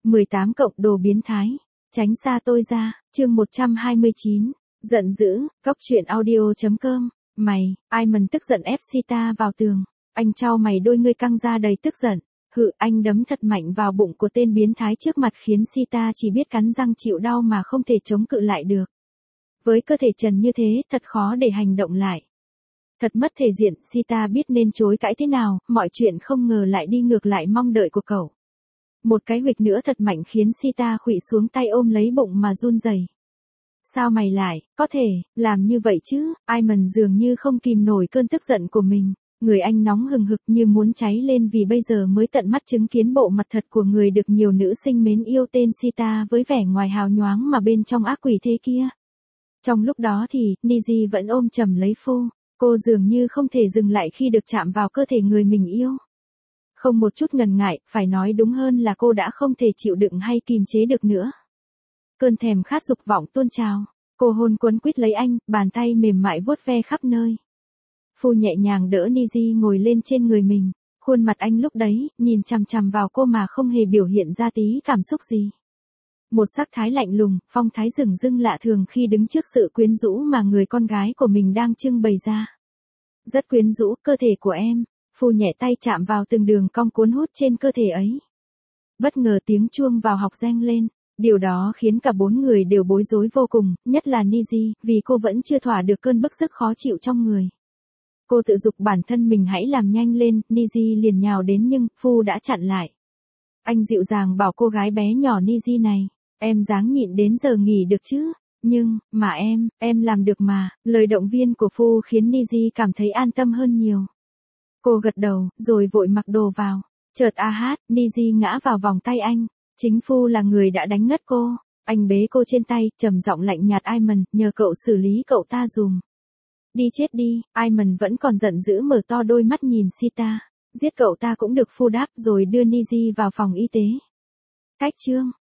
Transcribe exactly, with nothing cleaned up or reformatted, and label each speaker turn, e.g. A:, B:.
A: mười tám cộng đồ biến thái. Tránh xa tôi ra, chương một trăm hai mươi chín. Giận dữ, cóc truyện audio chấm com. Mày, Iman tức giận ép Sita vào tường. Anh trao mày đôi ngươi căng ra đầy tức giận. Hự, anh đấm thật mạnh vào bụng của tên biến thái trước mặt khiến Sita chỉ biết cắn răng chịu đau mà không thể chống cự lại được. Với cơ thể trần như thế, thật khó để hành động lại. Thật mất thể diện, Sita biết nên chối cãi thế nào, mọi chuyện không ngờ lại đi ngược lại mong đợi của cậu. Một cái huỵch nữa thật mạnh khiến Sita khuỵu xuống tay ôm lấy bụng mà run rẩy. Sao mày lại, có thể, làm như vậy chứ? Iman dường như không kìm nổi cơn tức giận của mình. Người anh nóng hừng hực như muốn cháy lên vì bây giờ mới tận mắt chứng kiến bộ mặt thật của người được nhiều nữ sinh mến yêu tên Sita với vẻ ngoài hào nhoáng mà bên trong ác quỷ thế kia. Trong lúc đó thì, Niji vẫn ôm chầm lấy Phu. Cô dường như không thể dừng lại khi được chạm vào cơ thể người mình yêu. Không một chút ngần ngại, phải nói đúng hơn là cô đã không thể chịu đựng hay kìm chế được nữa. Cơn thèm khát dục vọng tuôn trào. Cô hôn quấn quýt lấy anh, bàn tay mềm mại vuốt ve khắp nơi. Phu nhẹ nhàng đỡ Niji ngồi lên trên người mình. Khuôn mặt anh lúc đấy, nhìn chằm chằm vào cô mà không hề biểu hiện ra tí cảm xúc gì. Một sắc thái lạnh lùng, phong thái rừng rưng lạ thường khi đứng trước sự quyến rũ mà người con gái của mình đang trưng bày ra. Rất quyến rũ, cơ thể của em. Phu nhẹ tay chạm vào từng đường cong cuốn hút trên cơ thể ấy. Bất ngờ tiếng chuông vào học reng lên. Điều đó khiến cả bốn người đều bối rối vô cùng, nhất là Niji, vì cô vẫn chưa thỏa được cơn bức sức khó chịu trong người. Cô tự giục bản thân mình hãy làm nhanh lên, Niji liền nhào đến nhưng, Phu đã chặn lại. Anh dịu dàng bảo cô gái bé nhỏ Niji này, em ráng nhịn đến giờ nghỉ được chứ, nhưng, mà em, em làm được mà, lời động viên của Phu khiến Niji cảm thấy an tâm hơn nhiều. Cô gật đầu, rồi vội mặc đồ vào, chợt a hát, Niji ngã vào vòng tay anh, chính Phu là người đã đánh ngất cô, anh bế cô trên tay, trầm giọng lạnh nhạt Iman, nhờ cậu xử lý cậu ta dùm. Đi chết đi, Iman vẫn còn giận dữ mở to đôi mắt nhìn Sita. Giết cậu ta cũng được Phu đáp rồi đưa Niji vào phòng y tế. Cách chương.